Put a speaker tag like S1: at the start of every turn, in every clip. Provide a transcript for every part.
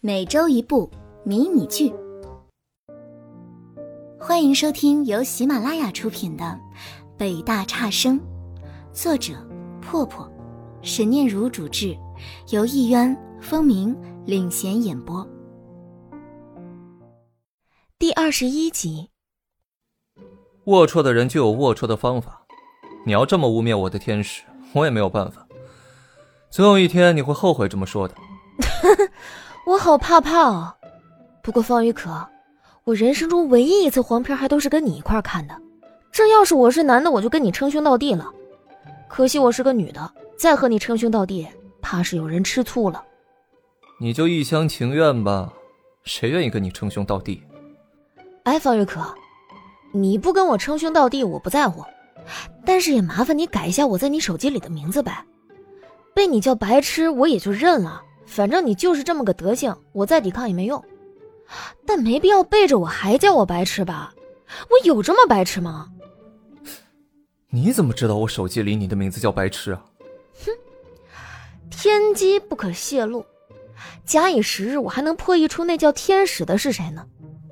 S1: 每周一部迷你剧。欢迎收听由喜马拉雅出品的《北大差生》，作者破破，沈念如主制，由艺渊、风鸣领衔演播。第21集。
S2: 龌龊的人就有龌龊的方法，你要这么污蔑我的天使，我也没有办法。总有一天你会后悔这么说的。
S3: 我好怕哦。不过方雨可，我人生中唯一一次黄片还都是跟你一块看的，这要是我是男的，我就跟你称兄道弟了。可惜我是个女的，再和你称兄道弟，怕是有人吃醋了。
S2: 你就一厢情愿吧，谁愿意跟你称兄道弟？
S3: 哎，方雨可，你不跟我称兄道弟我不在乎，但是也麻烦你改一下我在你手机里的名字呗。被你叫白痴我也就认了，反正你就是这么个德行，我再抵抗也没用。但没必要背着我还叫我白痴吧？我有这么白痴吗？
S2: 你怎么知道我手机里你的名字叫白痴啊？
S3: 哼，天机不可泄露，假以时日，我还能破译出那叫天使的是谁呢？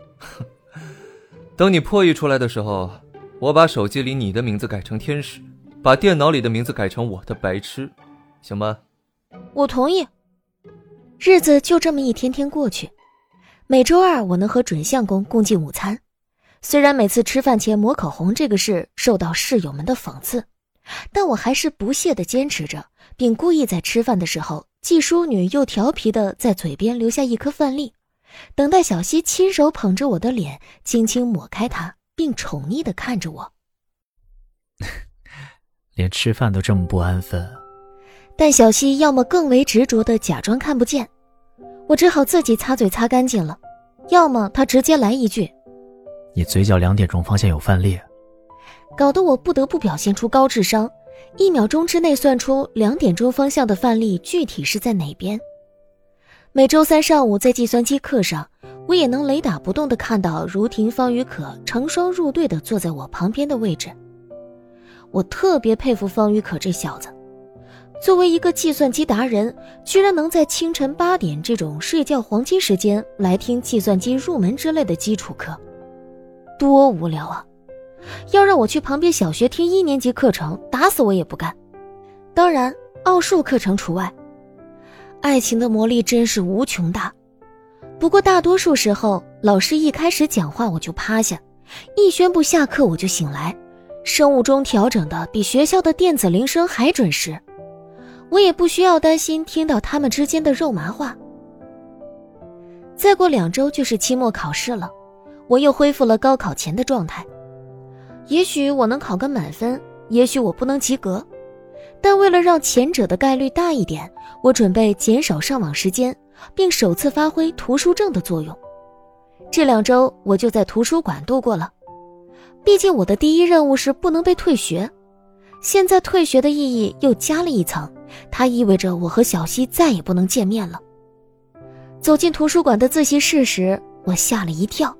S2: 等你破译出来的时候，我把手机里你的名字改成天使，把电脑里的名字改成我的白痴，行吗？
S3: 我同意。日子就这么一天天过去，每周二我能和准相公共进午餐。虽然每次吃饭前抹口红这个事受到室友们的讽刺，但我还是不懈地坚持着，并故意在吃饭的时候既淑女又调皮地在嘴边留下一颗饭粒，等待小溪亲手捧着我的脸，轻轻抹开它，并宠溺地看着我。
S4: 连吃饭都这么不安分。
S3: 但小溪要么更为执着地假装看不见，我只好自己擦嘴擦干净了，要么他直接来一句：
S4: 你嘴角2点钟方向有饭粒。
S3: 搞得我不得不表现出高智商，1秒钟之内算出2点钟方向的饭粒具体是在哪边。每周三上午在计算机课上，我也能雷打不动地看到如婷、方雨可成双入对地坐在我旁边的位置。我特别佩服方雨可这小子，作为一个计算机达人，居然能在清晨8点这种睡觉黄金时间来听计算机入门之类的基础课，多无聊啊！要让我去旁边小学听1年级课程，打死我也不干。当然，奥数课程除外。爱情的魔力真是无穷大。不过大多数时候，老师一开始讲话我就趴下，一宣布下课我就醒来，生物钟调整的比学校的电子铃声还准时。我也不需要担心听到他们之间的肉麻话。再过2周就是期末考试了，我又恢复了高考前的状态。也许我能考个满分，也许我不能及格，但为了让前者的概率大一点，我准备减少上网时间，并首次发挥图书证的作用。这2周我就在图书馆度过了，毕竟我的第一任务是不能被退学。现在退学的意义又加了一层，它意味着我和小溪再也不能见面了。走进图书馆的自习室时，我吓了一跳。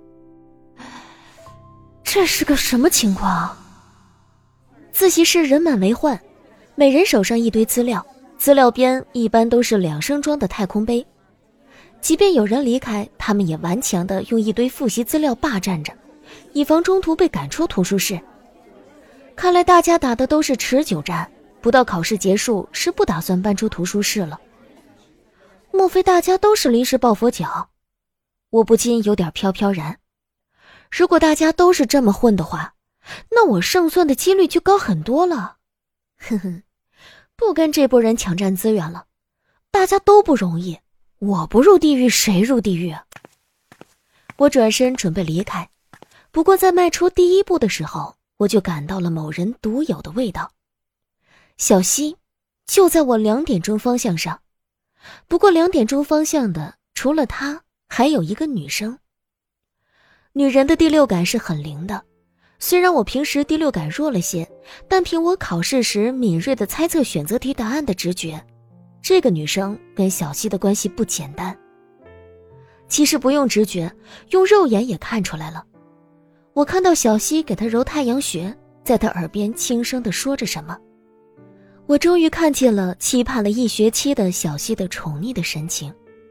S3: 这是个什么情况？自习室人满为患，每人手上一堆资料，资料边一般都是2升装的太空杯。即便有人离开，他们也顽强地用一堆复习资料霸占着，以防中途被赶出图书室。看来大家打的都是持久战，不到考试结束是不打算搬出图书室了。莫非大家都是临时抱佛脚？我不禁有点飘飘然。如果大家都是这么混的话，那我胜算的几率就高很多了。哼哼，不跟这波人抢占资源了，大家都不容易，我不入地狱谁入地狱啊？我转身准备离开，不过在迈出第一步的时候，我就感到了某人独有的味道。小溪就在我2点钟方向上，不过2点钟方向的除了她还有一个女生。女人的第六感是很灵的，虽然我平时第六感弱了些，但凭我考试时敏锐的猜测选择题答案的直觉，这个女生跟小溪的关系不简单。其实不用直觉，用肉眼也看出来了。我看到小溪给她揉太阳穴，在她耳边轻声地说着什么。我终于看见了期盼了1学期的小溪的宠溺的神情。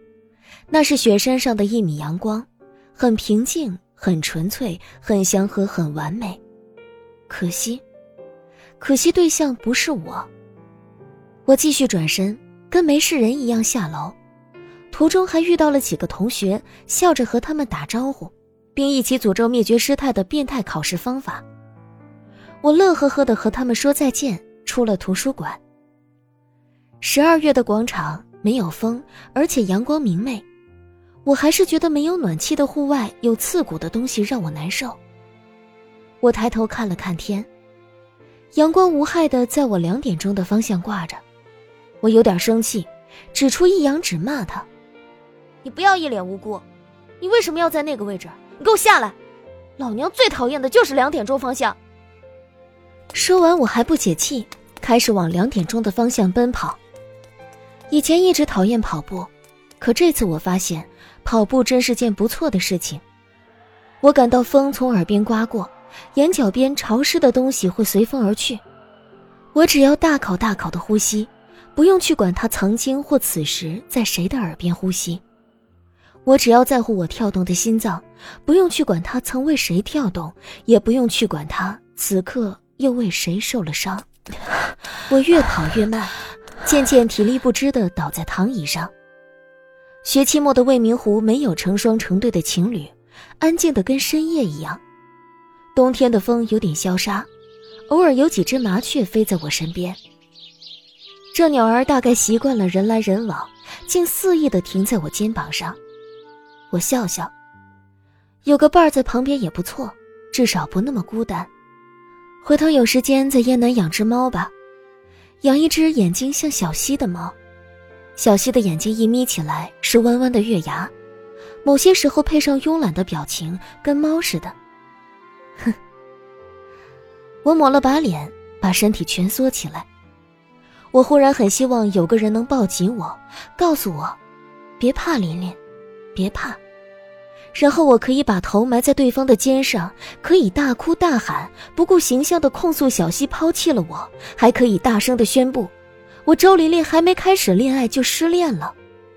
S3: 那是雪山上的一米阳光，很平静，很纯粹，很祥和，很完美。可惜对象不是我。我继续转身，跟没事人一样下楼，途中还遇到了几个同学，笑着和他们打招呼，并一起诅咒灭绝师太的变态考试方法。我乐呵呵地和他们说再见，出了图书馆。12月的广场没有风，而且阳光明媚，我还是觉得没有暖气的户外有刺骨的东西让我难受。我抬头看了看天，阳光无害地在我2点钟的方向挂着。我有点生气，指出一阳指骂他：你不要一脸无辜，你为什么要在那个位置？你给我下来！老娘最讨厌的就是2点钟方向。说完我还不解气，开始往2点钟的方向奔跑。以前一直讨厌跑步，可这次我发现跑步真是件不错的事情。我感到风从耳边刮过，眼角边潮湿的东西会随风而去。我只要大口大口的呼吸，不用去管它曾经或此时在谁的耳边呼吸。我只要在乎我跳动的心脏，不用去管它曾为谁跳动，也不用去管它此刻又为谁受了伤。我越跑越慢，渐渐体力不支地倒在躺椅上。学期末的未名湖没有成双成对的情侣，安静得跟深夜一样。冬天的风有点萧杀，偶尔有几只麻雀飞在我身边。这鸟儿大概习惯了人来人往，竟肆意地停在我肩膀上。我笑笑，有个伴儿在旁边也不错，至少不那么孤单。回头有时间在燕南养只猫吧，养一只眼睛像小溪的猫。小溪的眼睛一眯起来是弯弯的月牙，某些时候配上慵懒的表情，跟猫似的。哼。我抹了把脸，把身体蜷缩起来。我忽然很希望有个人能抱紧我，告诉我别怕琳琳，别怕。然后我可以把头埋在对方的肩上，可以大哭大喊，不顾形象地控诉小溪抛弃了我，还可以大声地宣布我周琳琳还没开始恋爱就失恋了。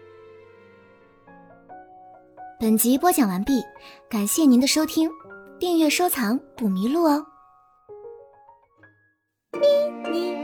S1: 本集播讲完毕，感谢您的收听，订阅收藏不迷路哦。咪咪